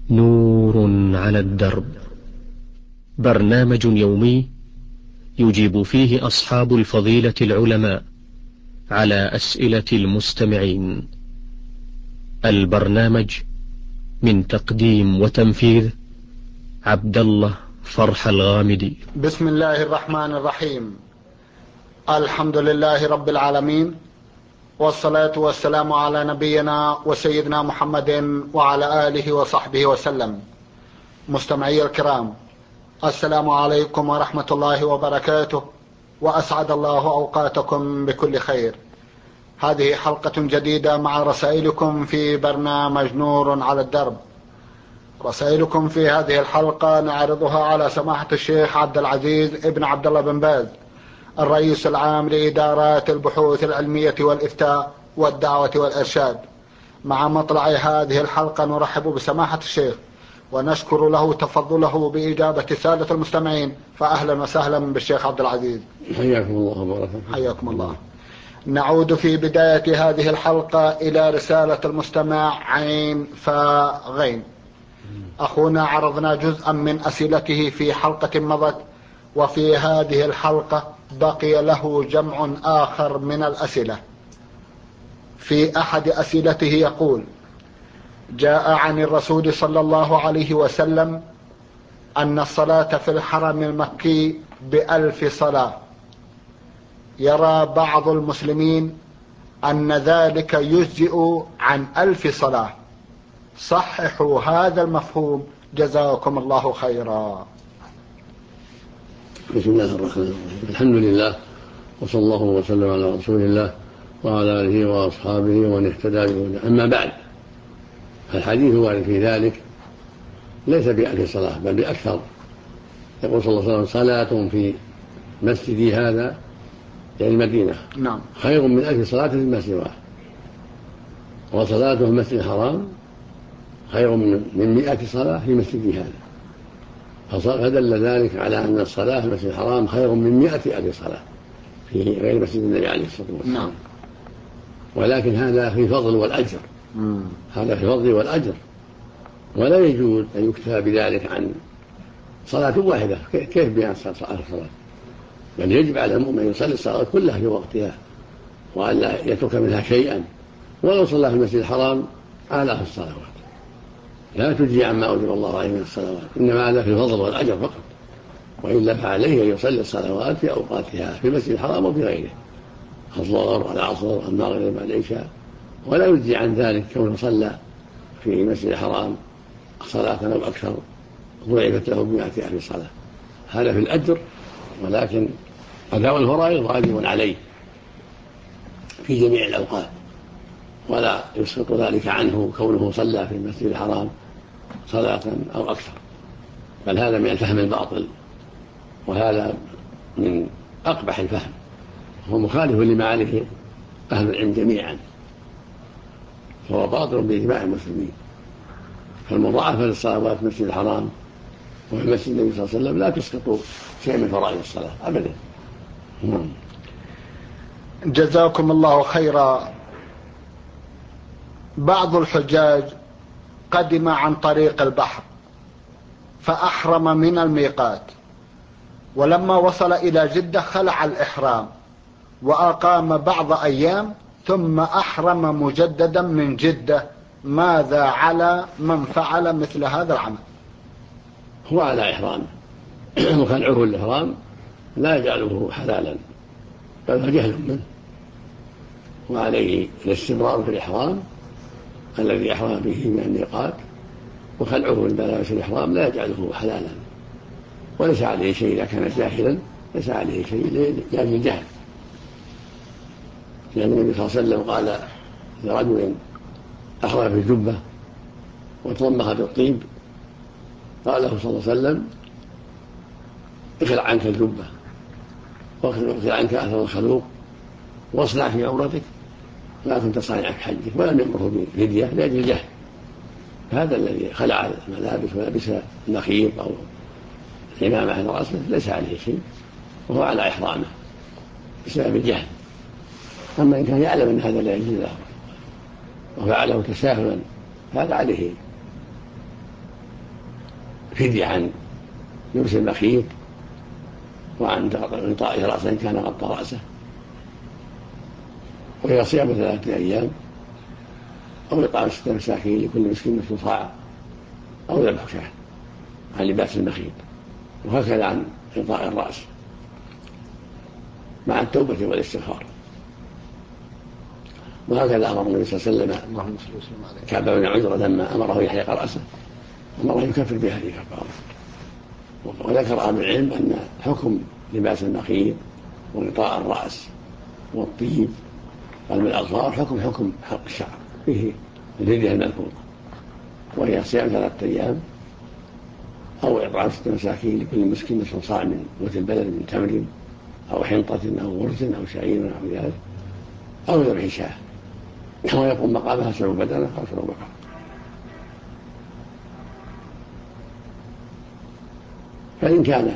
نور على الدرب، برنامج يومي يجيب فيه أصحاب الفضيلة العلماء على أسئلة المستمعين. البرنامج من تقديم وتنفيذ عبد الله فرح الغامدي. بسم الله الرحمن الرحيم. الحمد لله رب العالمين، والصلاة والسلام على نبينا وسيدنا محمد وعلى آله وصحبه وسلم. مستمعي الكرام، السلام عليكم ورحمة الله وبركاته، وأسعد الله أوقاتكم بكل خير. هذه حلقة جديدة مع رسائلكم في برنامج نور على الدرب. رسائلكم في هذه الحلقة نعرضها على سماحة الشيخ عبد العزيز ابن عبد الله بن باز، الرئيس العام لإدارات البحوث العلمية والإفتاء والدعوة والإرشاد. مع مطلع هذه الحلقة نرحب بسماحة الشيخ ونشكر له تفضله بإجابة سادة المستمعين، فأهلا وسهلا بالشيخ عبد العزيز. حياكم الله وبارك. حياكم الله. نعود في بداية هذه الحلقة إلى رسالة المستمع عين فغين. أخونا عرضنا جزءا من أسئلته في حلقة مضت، وفي هذه الحلقة بقي له جمع آخر من الأسئلة. في أحد أسئلته يقول: جاء عن الرسول صلى الله عليه وسلم أن الصلاة في الحرم المكي ب1000 صلاة. يرى بعض المسلمين أن ذلك يجزئ عن 1000 صلاة. صححوا هذا المفهوم جزاكم الله خيرا. بسم الله الرحمن الرحيم. الحمد لله، وصلى الله وسلم على رسول الله وعلى آله وأصحابه ومن اهتدى بهداه. أما بعد، فالحديث الوارد في ذلك ليس ب1000 صلاة بل بأكثر. يقول صلى الله عليه وسلم: صلاة في مسجدي هذا، يعني المدينة، نعم، خير من 1000 صلاة في المسجد واحد. وصلاة في المسجد الحرام خير من 100 صلاة في مسجدي هذا. فدل ذلك على أن الصلاة في المسجد الحرام خير من 100,000 صلاة في غير مسجد النبي عليه الصلاة والسلام. نعم. ولكن هذا في فضل والأجر. هذا في فضل والأجر، ولا يجوز أن يكتفى بذلك عن صلاة واحدة. كيف بها صلاة؟ بل يجب على المؤمن يصلي الصلاة كلها في وقتها، وألا يترك منها شيئا، ولو صلى في المسجد الحرام آلاف الصلوات لا تجزي عما أوجب الله عليه من الصلوات، إنما هذا في الفضل والأجر فقط. وإلا فعليه أن يصلي الصلوات في أوقاتها في المسجد الحرام وفي غيره، الظهر والعصر المغرب والعشاء، ولا يجزي عن ذلك كونه صلى في المسجد الحرام صلاة أو أكثر ضعفت له ب100,000 صلاة. هذا في الأجر، ولكن أداء الفرائض واجب عليه في جميع الأوقات، ولا يسقط ذلك عنه كونه صلى في المسجد الحرام صلاة أو أكثر. بل هذا من الفهم الباطل، وهذا من أقبح الفهم، هو مخالف لما عليه أهل العلم جميعا، فهو باطل بإجماع المسلمين. فالمضاعفة للصلوات في المسجد الحرام وفي مسجد النبي صلى الله عليه وسلم لا تسقط شيء من فرائض الصلاة أبدا. جزاكم الله خيرا. بعض الحجاج قدم عن طريق البحر فأحرم من الميقات، ولما وصل إلى جدة خلع الإحرام وأقام بعض أيام ثم أحرم مجددا من جدة. ماذا على من فعل مثل هذا العمل؟ هو على إحرامه وخلعه الإحرام لا يجعله حلالا، بل هو جهل منه، وعليه الاستمرار في الإحرام الذي أحرم به من الميقات، وخلعه من ملابس الإحرام لا يجعله حلالا، وليس عليه شيء. إذا كان جاهلا ليس عليه شيء لأجل الجهل، لأن النبي صلى الله عليه وسلم قال لرجل أحرم في الجبة وتضمخ بالطيب، قال له صلى الله عليه وسلم: اخلع عنك الجبة واخلع عنك أثر الخلوق واصنع في عمرتك ما كنت صانعا في حجك. ولم يأمره بفدية لأجل الجهل. هذا الذي خلع الملابس ولبس النخيط أو العمامة على رأسه ليس عليه شيء، وهو على إحرامه بسبب الجهل. أما إن كان يعلم أن هذا لا يجوز له وفعله تساهلا هذا عليه فدية عن لبس المخيط وعن غطاء رأسه إن كان غطى رأسه، وهي صيام 3 أيام، أو إطعام 6 مساكين لكل مسكين نصف صاع، أو ذبح شاة عن لباس المخيط، وهكذا عن غطاء الرأس مع التوبة والاستغفار. وهكذا أمر النبي صلى الله عليه وسلم كعب بن عجرة لما أمره يحلق رأسه أمره يكفر بهذه الكفارة. وذكر أهل العلم أن حكم لباس المخيط وغطاء الرأس والطيب والأظفار حكم حلق الشعر فيه الفدية المذكورة، وهي صيام 3 أيام، أو إطعام 6 مساكين لكل مسكين نصف صاع من قوت البلد من تمر أو حنطة أو غرز أو شعير أو ذلك، أو ذبح شاة، ويقوم مقامها 7 بدنة أو 7 بقرة. فإن كان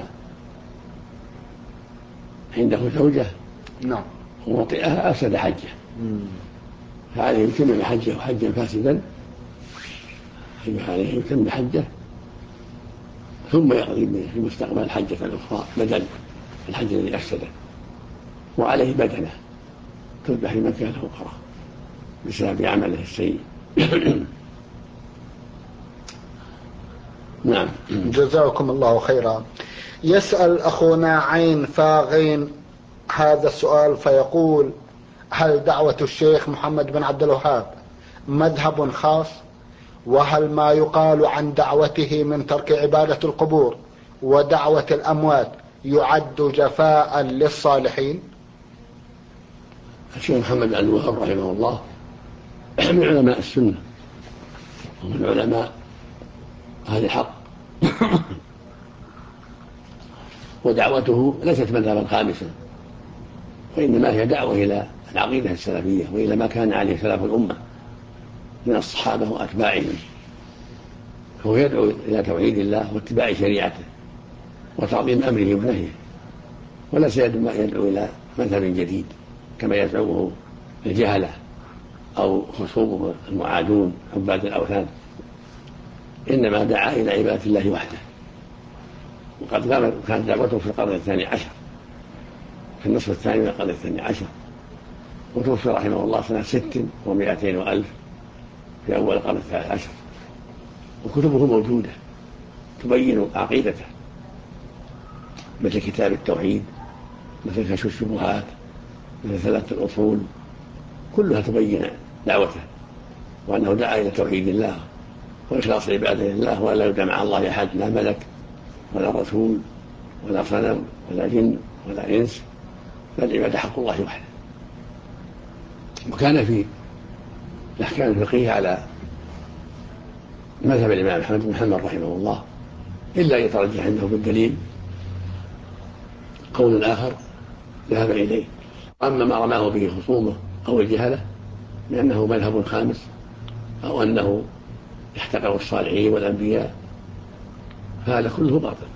عنده زوجة ووطئها أفسد حجه، فعليه يتم حجه حجا فاسدا، عليه يتم حجه ثم يقضي في المستقبل الحجة الأخرى بدل الحج الذي أفسده، وعليه بدنة تذبح في مكان أخرى بسبب عمله السيء. نعم. جزاكم الله خيرا. يسأل أخونا عين فاغين هذا السؤال فيقول: هل دعوة الشيخ محمد بن عبد الوهاب مذهب خاص؟ وهل ما يقال عن دعوته من ترك عبادة القبور ودعوة الأموات يعد جفاء للصالحين؟ الشيخ محمد بن عبد الوهاب رحمه الله من علماء السنة ومن علماء أهل الحق، ودعوته ليست مذهبا خامسا، وإنما هي دعوة إلى العقيدة السلفية وإلى ما كان عليه سلف الأمة من الصحابة وأتباعهم. هو يدعو إلى توحيد الله واتباع شريعته وتعظيم أمره ونهيه، وليس يدعو إلى مذهب جديد كما يزعمه الجهلة أو خصومه المعادون عباد الأوثان، إنما دعا إلى عبادة الله وحده. وقد كانت دعوته في القرن 12 في النصف الثاني من القرن 12، وتوفي رحمه الله سنة 600 وألف في أول القرن 13، وكتبه موجودة تبين عقيدته مثل كتاب التوحيد، مثل كشف الشبهات، مثل 3 الأصول، كلها تبين دعوته وأنه دعا إلى توحيد الله وإخلاص عباده لله، ولا يدعى مع الله أحد، لا ملك ولا رسول ولا صنم ولا جن ولا إنس، فالعبادة حق الله وحده. وكان في الأحكام الفقهية على مذهب الإمام أحمد بن حنبل رحمه الله، إلا يترجح عنده بالدليل قول آخر ذهب إليه. أما ما رماه به خصومه أو الجهلة لأنه مذهب خامس أو أنه يحتقر الصالحين والأنبياء، فهذا كله باطل،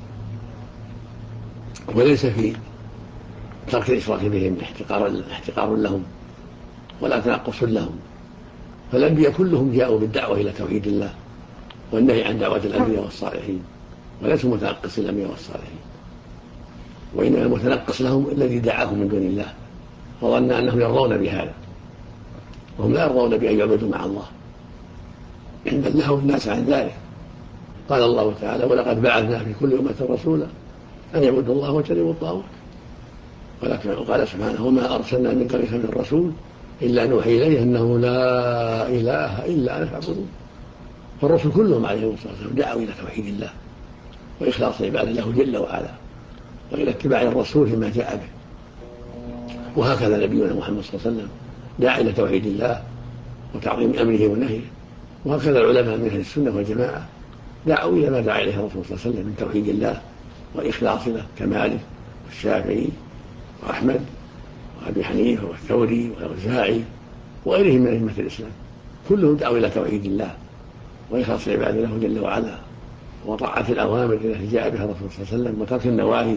وليس في ترك الإشراك بهم احتقار لهم ولا تنقص لهم، فالأنبياء كلهم جاءوا بالدعوة إلى توحيد الله والنهي عن دعوة الأنبياء والصالحين، وليسوا متنقص الأنبياء والصالحين، وإنما المتنقص لهم الذي دعاهم من دون الله وظن أنهم يرضون بهذا، وهم لا يرضون بأن يعبدوا مع الله، بل نهوا الناس عن ذلك. قال الله تعالى: ولقد بعثنا في كل أمة رسولا أن يعبدوا الله واجتنبوا الطاغوت. وقال سبحانه: وما أرسلنا من قبلك من رسول إلا نوحي إليه أنه لا إله إلا أنا فاعبدون. فالرسل كلهم عليهم الصلاة والسلام دعوا إلى توحيد الله وإخلاص عباده له جل وعلا، وإلى اتباع الرسول فيما جاء به. وهكذا نبينا محمد صلى الله عليه وسلم دعا إلى توحيد الله وتعظيم أمره ونهيه، وهكذا العلماء من أهل السنة والجماعة دعوا إلى ما دعا إليه الرسول صلى الله عليه وسلم من توحيد الله وإخلاص له كمالك والشافعي وأحمد وأبي حنيفة والثوري والأوزاعي وغيرهم من أئمة الإسلام، كلهم دعوا إلى توحيد الله وإخلاص العباد له جل وعلا وطاعة الأوامر التي جاء بها الرسول صلى الله عليه وسلم وترك النواهي.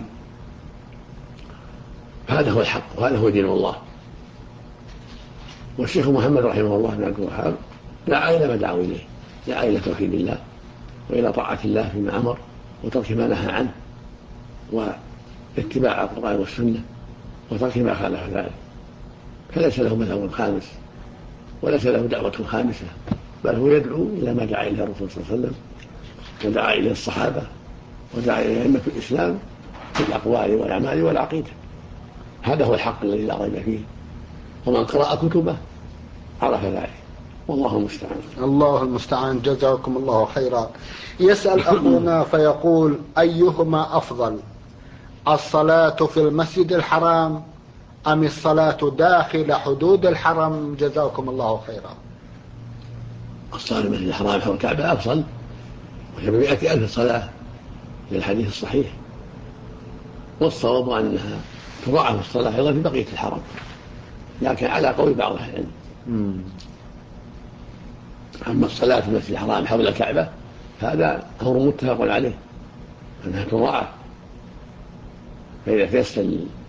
هذا هو الحق وهذا هو دين الله. والشيخ محمد رحمه الله بن عبد الوهاب دعا إلى ما دعوا إليه، دعا إلى توحيد الله وإلى طاعة الله فيما أمر وترك ما نهى عنه واتباع القرآن والسنة وترك ما خالف ذلك، فليس له مذهب خامس وليس له دعوة خامسة، بل هو يدعو إلى ما دعا إليه الرسول صلى الله عليه وسلم ودعا إليه الصحابة ودعا إليه أئمة الإسلام في الأقوال والأعمال والعقيدة. هذا هو الحق الذي لا ريب فيه، ومن قرأ كتبه عرف ذلك، والله المستعان. الله المستعان. جزاكم الله خيرا. يسأل أخونا فيقول: أيهما أفضل، الصلاة في المسجد الحرام أم الصلاة داخل حدود الحرم؟ جزاكم الله خيرا. الصلاة في المسجد الحرام حول الكعبة أفضل، وهي ب100,000 صلاة للحديث الصحيح، والصواب أنها تضاعف الصلاة أيضا في بقية الحرم، لكن على قول بعض أهل العلم. أما الصلاة في المسجد الحرام حول الكعبة هذا أمر متفق عليه أنها تضاعف، فإذا تيسر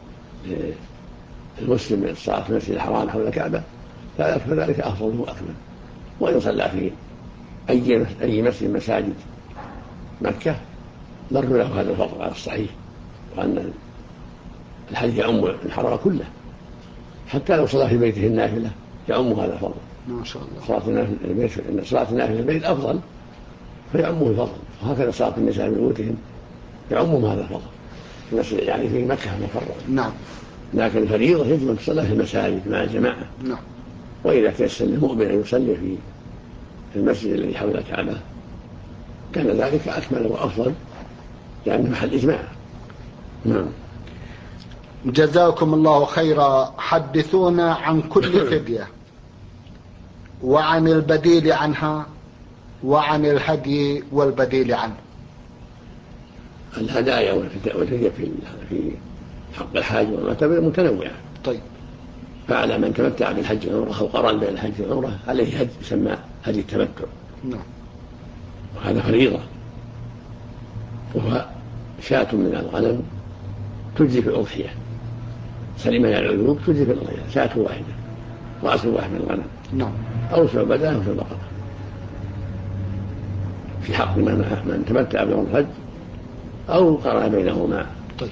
المسلم الصلاة في المسجد الحرام حول الكعبة فذلك أفضل وأكمل. وإن صلى في أي مسجد مساجد مكة مر له هذا الفضل على الصحيح، وأن الحديث يعم الحرم كله، حتى لو صلى في بيته النافلة يعم هذا الفضل. ما شاء الله. صلاة النافلة في البيت أفضل فيعمه الفضل، وهكذا صلاة النساء في بيوتهم يعمهم هذا الفضل، يعني في مكة المكرمة. نعم. لكن الفريضة يجب أن تصلى في المساجد مع الجماعة. نعم. وإذا تيسر للمؤمن أن يصلي في المسجد الذي حول الكعبة كان ذلك أكمل وأفضل، لأنه محل إجماع. نعم. جزاكم الله خيرا. حدثونا عن كل فدية وعن البديل عنها وعن الهدي والبديل عنه. الهدايا والفدية في حق الحاج والمعتمر متنوعة. طيب. فعلى من تمتع بالحج والعمرة أو قرن بين الحج والعمرة عليه هدي يسمى هدي التمتع. نعم. وهذا فريضة، وهو شاة من الغنم تجزي في الأضحية، سليمة من العيوب تجزي في الأضحية، شاة واحدة رأس واحد من الغنم. نعم. أو سبع بدنه في البقرة، في حق من تمتع بعمرة الحج أو قرن بينهما. طيب.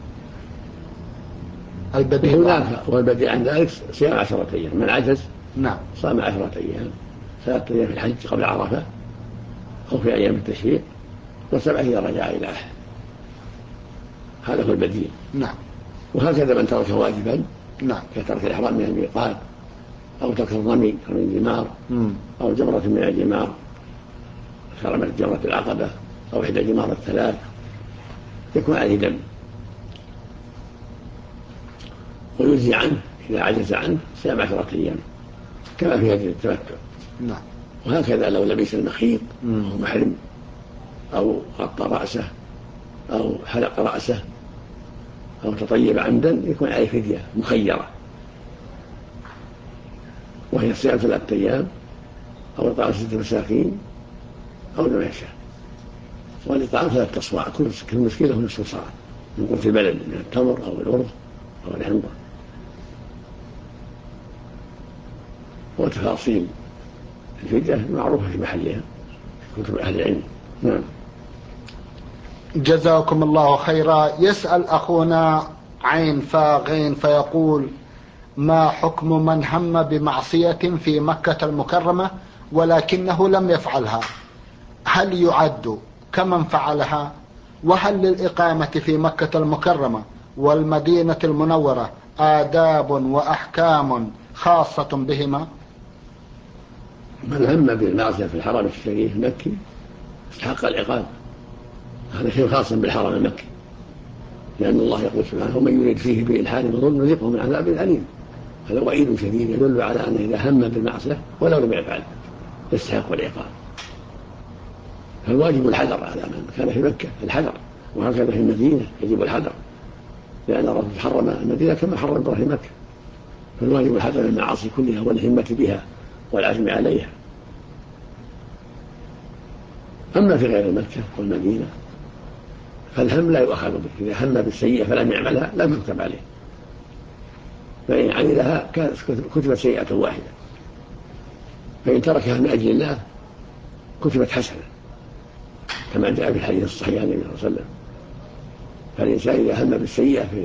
البديل والبديل عن ذلك صيام 10 أيام، من عجز نعم صام 10 أيام، 3 أيام في الحج قبل عرفة أو في أيام التشريق، و7 إذا رجع إلى أهله. هذا هو البديل. نعم. وهكذا من ترك واجبا نعم كترك الإحرام من الميقات أو ترك الرمي من الجمار أو جمرة من الجمار كرمت جمرة العقبة أو إحدى جمار الثلاث يكون عليه دم، ويجزي عنه إذا عجز عنه صيام 10 أيام كما في هذه التمتع. نعم. وهكذا لو لبس المخيط أو محرم أو غطى رأسه أو حلق رأسه أو تطيب عمدا يكون عليه فدية مخيرة، وهي صيام 3 أيام أو إطعام 6 مساكين أو ذبح شاة. والإطعام 3 أصواع، كل مسكين له نصف صاع من قوت البلد من التمر أو الأرز أو الحنطة. وتفاصيل الفدية معروفة في محلها في كتب أهل العلم. نعم. جزاكم الله خيرا. يسأل أخونا عين فاغين فيقول: ما حكم من هم بمعصية في مكة المكرمة ولكنه لم يفعلها؟ هل يعد كمن فعلها؟ وهل للإقامة في مكة المكرمة والمدينة المنورة آداب وأحكام خاصة بهما؟ من هم بالمعصية في الحرم الشريف المكي استحق العقاب، هذا شيء خاص بالحرم المكي، لأن الله يقول سبحانه: ومن يريد فيه بإلحاد بظلم نذقه من عذاب أليم. هذا وعيد شديد يدل على أنه إذا هم بالمعصية ولو لم يفعل يستحق العقاب. فالواجب الحذر على من كان في مكة، الحذر، وهكذا في المدينة يجب الحذر، لأن الرسول حرم المدينة كما حرم إبراهيم مكة، فالواجب الحذر من المعاصي كلها والهمة بها والعزم عليها. أما في غير مكة والمدينة فالهم لا يؤخذ به، إذا هم بالسيئة فلم يعملها لم يكتب عليه، فإن عملها كتبت سيئة واحدة، فإن تركها من أجل الله كتبت حسنة. كما جاء في الحديث الصحيح عن النبي صلى الله عليه وسلم. فالإنسان إذا هم بالسيئة في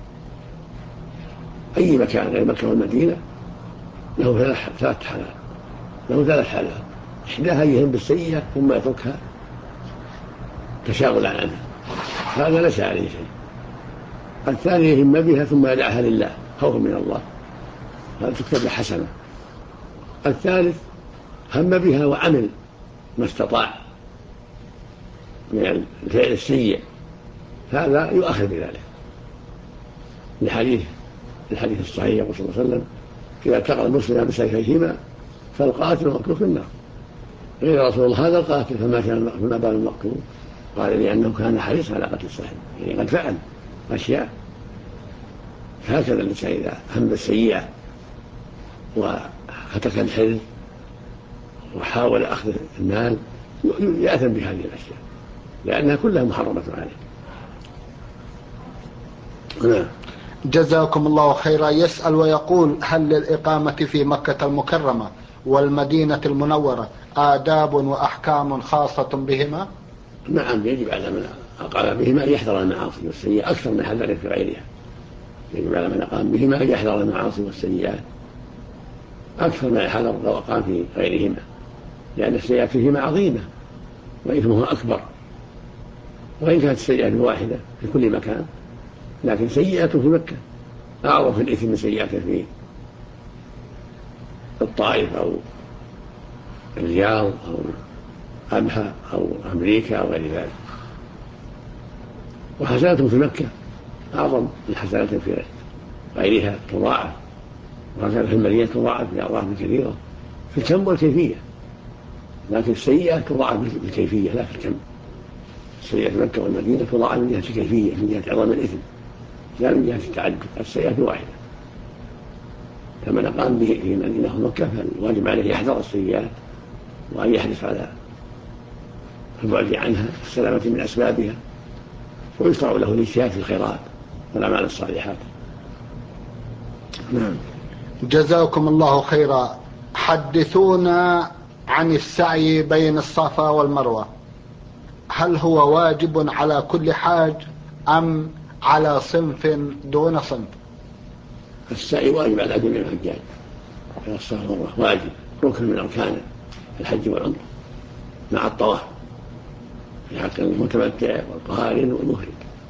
أي مكان غير مكة والمدينة له ثلاث حالات. إحداها يهم بالسيئة ثم يتركها تشاغلا عنها، هذا ليس عليه شيء. الثاني يهم بها ثم يدعها لله خوفا من الله، هذا تكتب حسنة. الثالث هم بها وعمل ما استطاع من الفعل السيء، هذا يؤخذ بذلك. الحديث الصحيح يقول صلى الله عليه وسلم: إذا التقى المسلمان بسيفيهما فالقاتل والمقتول في النار. قيل يا رسول الله: هذا القاتل فما بال المقتول؟ قال: لأنه كان حريصا على قتل الصاحب، يعني قد فعل أشياء. هكذا الإنسان إذا هم بالسيئة وهتك الحرز وحاول أخذ المال يأثم بهذه الأشياء لأنها كلها محرمة عليه. نعم. جزاكم الله خيرا. يسأل ويقول: هل للإقامة في مكة المكرمة والمدينة المنورة آداب وأحكام خاصة بهما؟ نعم، يجب على من أقام بهما أن يحذر المعاصي والسيئات أكثر من حذر في غيرها. يجب على من أقام بهما أن يحذر المعاصي والسيئات أكثر من حذر لو أقام في غيرهما، لأن السيئات فيهما عظيمة وإثمها أكبر. وإن كانت السيئة الواحدة في كل مكان، لكن سيئة في مكة أعظم في الإثم من سيئة في الطائف أو الرياض أو أبها أو أمريكا أو غير ذلك. وحسنات في مكة أعظم من حسنات في غيرها تضاعف، وحسنات في المدينة تضاعف بأضعاف كثيرة في الكم والكيفية، لكن السيئة تضاعف بالكيفية لا في الكم. السيئة في مكة والمدينة تضاعف من جهة الكيفية، من جهة عظم الإثم لا من جهة التعدد. السيئة واحدة، فمن أقام به في مدينة ومكة فالواجب عليه يحذر السيئات وأن يحرص على البعد عنها، السلامة من أسبابها، ويشرع له الاجتهاد في الخيرات والأعمال الصالحات. نعم. جزاكم الله خيرا. حدثونا عن السعي بين الصفا والمروة، هل هو واجب على كل حاج أم على صنف دون صنف؟ السعي واجب على جميع الحجاج بين الصفا والمروة، واجب ركن من أركان الحج والعمرة مع الطواف في حق المتمتع والقارن والمفرد.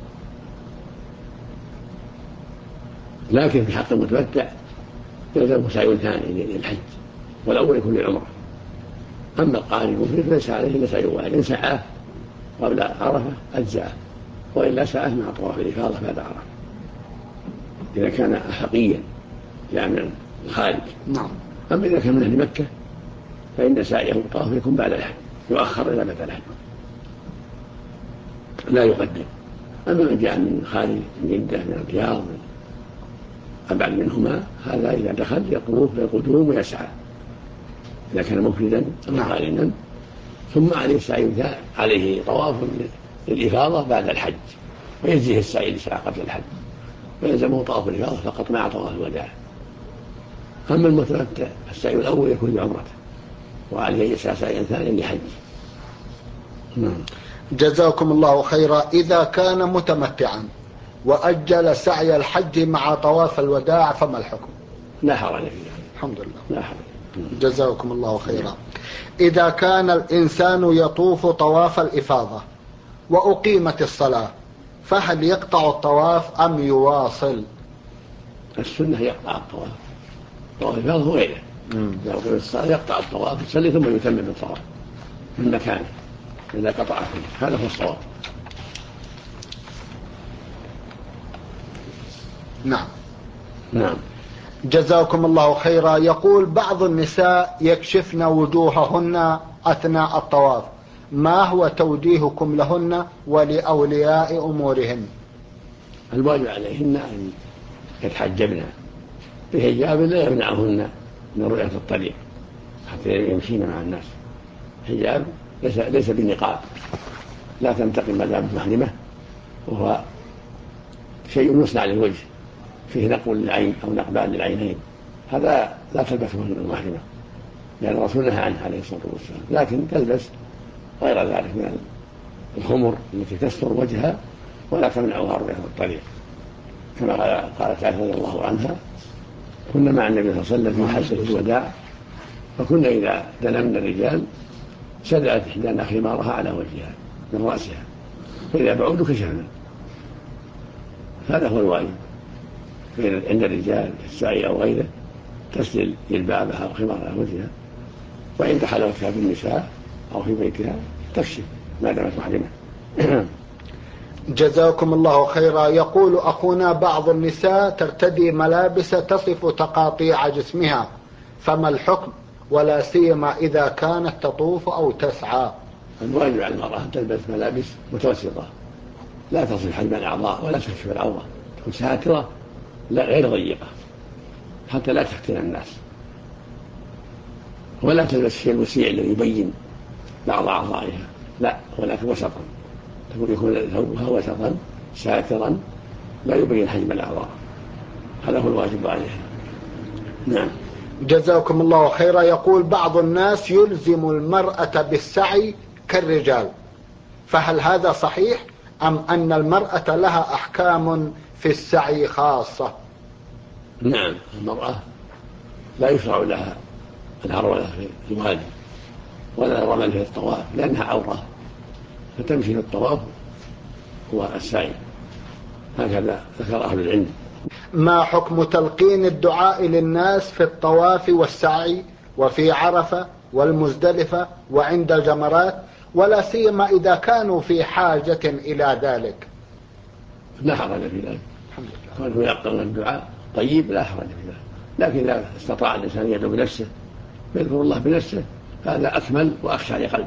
لكن في حق المتمتع يلزم سعي ثاني للحج، والأول يكون للعمرة. أما القارن المفرد فليس عليه إلا سعي واحد، إن سعاه قبل عرفة أجزاءه، وإلا سعاه مع طواف الإفاضة بعد عرفة إذا كان أحقيا لا من الخارج. نعم. أما إذا كان من أهل مكة فإن سعيه الطواف يكون بعد الحج، يؤخر إلى بعد الحج لا يقدم. أما من جاء من خارج من جدة من الرياض من أبعد منهما، هذا إذا دخل يطوف بالقدوم ويسعى إذا كان مفردا أو قارنا، ثم عليه سعي عليه طواف للإفاضة بعد الحج، ويجزيه السعي لسعى قبل الحج، ويلزمه طواف الإفاضة فقط مع طواف الوداع. أما المتمتع السعي الأول يكون بعمرته، وعليه يسعى سعيا ثانيا لحج. جزاكم الله خيرا. إذا كان متمتعا وأجل سعي الحج مع طواف الوداع فما الحكم؟ لا حرج في ذلك، الحمد لله. لا حرج. جزاكم الله خيرا. إذا كان الإنسان يطوف طواف الإفاضة وأقيمت الصلاة، فهل يقطع الطواف أم يواصل؟ السنة يقطع الطواف، طواف الإفاضة وغيره. إذا أقيمت الصلاة يقطع الطواف، يصلي ثم يتمم الطواف من مكانه إذا قطع فيه، هذا هو الصواب. نعم. نعم. جزاكم الله خيرا. يقول: بعض النساء يكشفن وجوههن أثناء الطواف، ما هو توجيهكم لهن ولأولياء أمورهن؟ الواجب عليهن أن يتحجبن بحجاب لا يمنعهن من رؤية الطريق حتى يمشين مع الناس. حجاب ليس بنقاب، لا تنتقل ما دامت محرمة، وهو شيء يصنع للوجه فيه نقل للعين أو نقبان للعينين، هذا لا تلبسه المحرمة لأن الرسول نهى عنه عليه الصلاة والسلام. لكن تلبس غير ذلك من الخمر التي تستر وجهها ولا تمنعها رؤية الطريق، كما قالت عائشة رضي الله عنها: كنا مع النبي صلى الله عليه وسلم في حجة الوداع، فكنا إذا دنمنا الرجال سدلت إحدانا خمارها على وجهها من رأسها، فإذا بعدوا كشفنا. هذا هو الواجب عند الرجال في السعي أو غيره، تسدل جلبابها أو خمارها على وجهها، وعند حلوتها بالنساء أو في بيتها تكشف ما دامت محرمة. جزاكم الله خيرا. يقول أخونا: بعض النساء ترتدي ملابس تصف تقاطيع جسمها، فما الحكم، ولا سيما إذا كانت تطوف أو تسعى؟ الواجب على المرأة أن تلبس ملابس متوسطة لا تصف حجم الأعضاء ولا تكشف العورة، تكون ساترة لا غير ضيقة حتى لا تفتن الناس، ولا تلبس الشيء الوسيع الذي يبين بعض أعضائها، لا، ولكن وسطا، يكون ثوبها وسطا ساترا لا يبين حجم الأعضاء. هذا هو الواجب عليها. نعم. جزاكم الله خيرا. يقول: بعض الناس يلزم المرأة بالسعي كالرجال، فهل هذا صحيح أم أن المرأة لها أحكام في السعي خاصة؟ نعم، المرأة لا يشرع لها الهرولة في الوادي ولا الرمل في الطواف لأنها عورة، فتمشي في الطواف والسعي، هكذا ذكر أهل العلم. ما حكم تلقين الدعاء للناس في الطواف والسعي وفي عرفة والمزدلفة وعند الجمرات، ولا سيما إذا كانوا في حاجة إلى ذلك؟ لا حرج في ذلك، كونه يقرن الدعاء طيب لا حرج في ذلك، لكن إذا استطاع الإنسان يدعو بنفسه يذكر الله بنفسه هذا أكمل وأخشى لقلبه.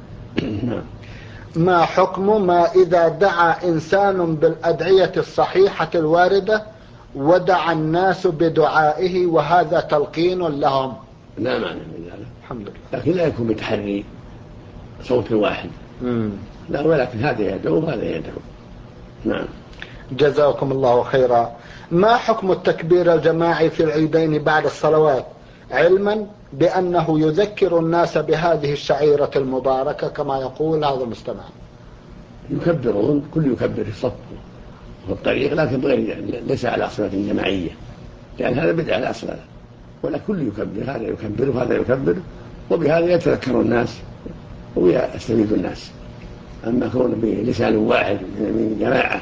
ما حكم ما إذا دعا إنسان بالأدعية الصحيحة الواردة ودعا الناس بدعائه وهذا تلقين لهم؟ لا معنى من ذلك، الحمد لله، لكن لا يكون بتحري صوت واحد، لا، ولكن هذا يدعو وهذا يدعو. نعم. جزاكم الله خيرا. ما حكم التكبير الجماعي في العيدين بعد الصلوات، علما بأنه يذكر الناس بهذه الشعيرة المباركة كما يقول هذا المستمع؟ يكبرون، كل يكبر في الصف وفي الطريق، لكن ليس على صلاة جماعية، لأن هذا بدعة لا أصل له، ولا كل يكبر، هذا يكبر وهذا يكبر، وبهذا يتذكر الناس ويستفيد الناس. أما كون بلسان واحد من جماعة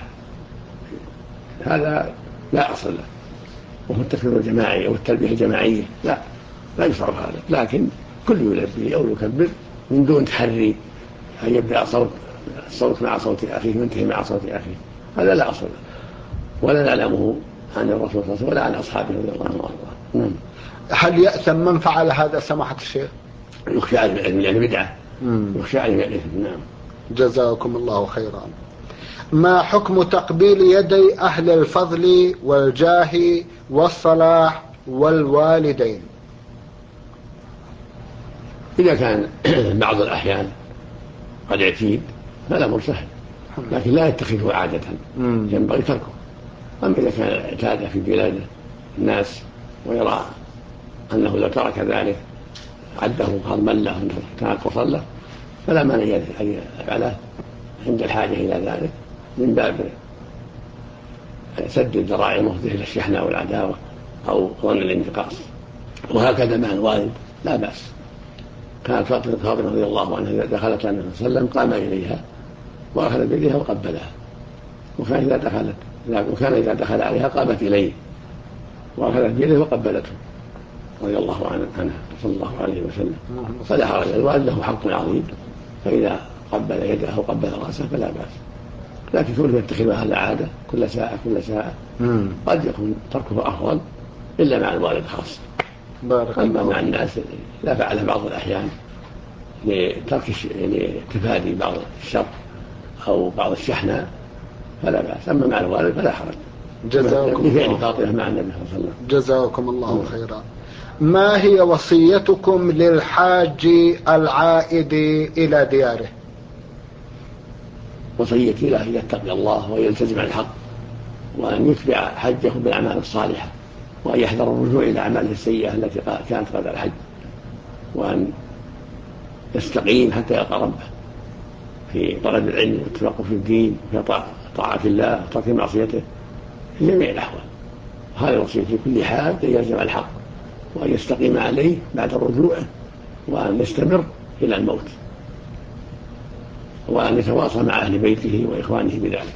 هذا لا أصل له، وهو التكبير الجماعي أو التلبية الجماعية لا يشرع هذا، لكن كل يلبي أو يكبر من دون تحري أن يبدأ الصوت مع صوت أخيه وينتهي مع صوت أخيه، هذا لا أصل له، ولا نعلمه عن الرسول صلى الله عليه وسلم ولا عن أصحابه رضي الله عنهم. هل يأثم من فعل هذا سماحة الشيخ؟ يخشى عليه الإثم، يعني بدعة، يخشى عليه الإثم. نعم. جزاكم الله خيرا. ما حكم تقبيل يدي أهل الفضل والجاه والصلاح والوالدين؟ إذا كان بعض الأحيان قد اعتيد فلا أمر سهل، لكن لا يتخذه عادة، ينبغي تركه. أما إذا كان اعتاد في بلاده الناس ويرى أنه لو ترك ذلك عده هضما له تناقصا له، فلا مانع أن يفعله عند الحاجة إلى ذلك، من باب سد الذرائع المفضية إلى الشحنة والعداوة أو ظن الانتقاص. وهكذا مع الوالد لا بأس. كانت فاطمة رضي الله عنها إذا دخلت النبي صلى الله عليه وسلم قام إليها وأخذ بيدها وقبلها، وكان إذا دخل عليها قامت إليه وأخذت بيده وقبلته رضي الله عنها صلى الله عليه وسلم. فلا حرج، الوالد له حق عظيم، فإذا قبل يده وقبل رأسه فلا بأس، لكن كونه يتخذها هذا عادة كل ساعة قد يكون تركه أفضل، إلا مع الوالد خاصة. أما مع الناس لا فعله بعض الأحيان لترك لتفادي بعض الشر أو بعض الشحنة فلا بأس، أما مع الوالد فلا حرج. بفعل فاطمة مع النبي صلى الله عليه وسلم. جزاكم الله خيرا. ما هي وصيتكم للحاج العائد إلى دياره؟ وصيتي له أن يتقي الله ويلتزم الحق، وأن يتبع حجه بالأعمال الصالحة، وأن يحذر الرجوع إلى أعماله السيئة التي كانت قبل الحج، وأن يستقيم حتى يلقى ربه، في طلب العلم والتفقه في الدين وفي طاعة الله وترك معصيته في جميع الأحوال. هذا الوصية في كل حال أن يلزم الحق وأن يستقيم عليه بعد رجوعه وأن يستمر إلى الموت وأن يتواصل مع أهل بيته وإخوانه بذلك.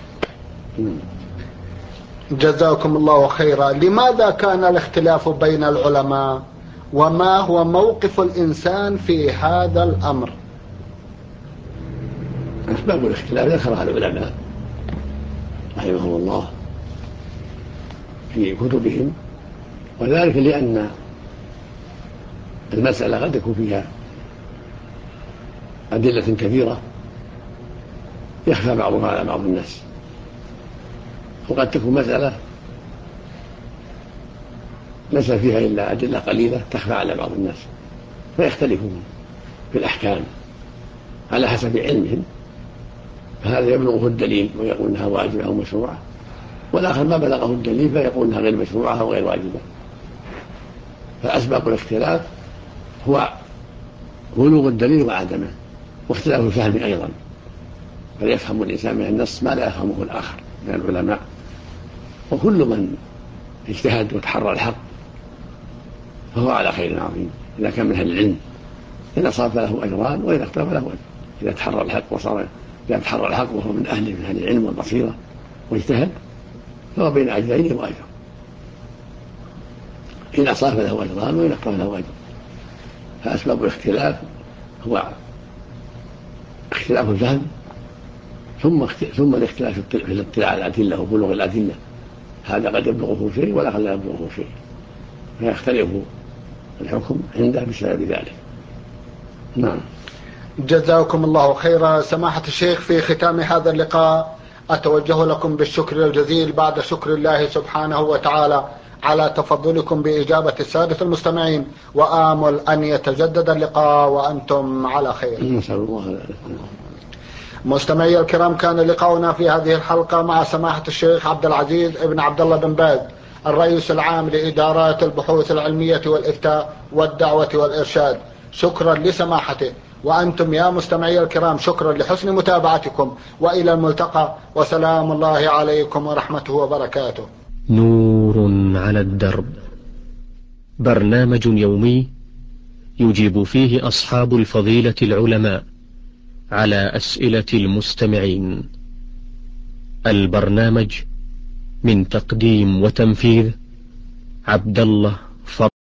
جزاكم الله خيرا. لماذا كان الاختلاف بين العلماء وما هو موقف الإنسان في هذا الأمر؟ أسباب الاختلاف ذكرها العلماء رحمهم الله في كتبهم، وذلك لأن المسألة قد يكون فيها أدلة كثيرة يخفى بعضها على بعض الناس، وقد تكون مسألة ليس فيها إلا أدلة قليلة تخفى على بعض الناس فيختلفون في الأحكام على حسب علمهم، فهذا يبلغه الدليل ويقول إنها واجبة أو مشروعة، والآخر ما بلغه الدليل فيقول إنها غير مشروعة أو غير واجبة. فأسباب الاختلاف هو بلوغ الدليل وعدمه واختلاف الفهم أيضا، فليفهم الإنسان من النص ما لا يفهمه الآخر من العلماء، وكل من اجتهد وتحرى الحق فهو على خير عظيم إذا كان من أهل العلم، إن أصاب فله أجران وإن أخطأ فله أجر. إذا تحرى الحق وهو من أهل العلم والبصيرة واجتهد فهو بين أجرين وأجر، إن أصاب فله أجران وإن أخطأ فله أجر. فأسباب الاختلاف هو اختلاف الفهم ثم الاختلاف في الاطلاع على الأدلة وبلوغ الأدلة، هذا قد يبلغه شيء ولا قد لا يبلغه شيء، فيختلف الحكم عنده بسبب ذلك. نعم. جزاكم الله خيرا. سماحة الشيخ، في ختام هذا اللقاء أتوجه لكم بالشكر الجزيل بعد شكر الله سبحانه وتعالى على تفضلكم بإجابة السادة المستمعين، وآمل أن يتجدد اللقاء وأنتم على خير. نسأل الله. مستمعي الكرام، كان لقاؤنا في هذه الحلقة مع سماحة الشيخ عبد العزيز ابن عبد الله بن باز، الرئيس العام لإدارات البحوث العلمية والإفتاء والدعوة والإرشاد. شكرا لسماحته، وأنتم يا مستمعي الكرام شكرا لحسن متابعتكم، وإلى الملتقى، وسلام الله عليكم ورحمته وبركاته. نور على الدرب، برنامج يومي يجيب فيه أصحاب الفضيلة العلماء على أسئلة المستمعين. البرنامج من تقديم وتنفيذ عبد الله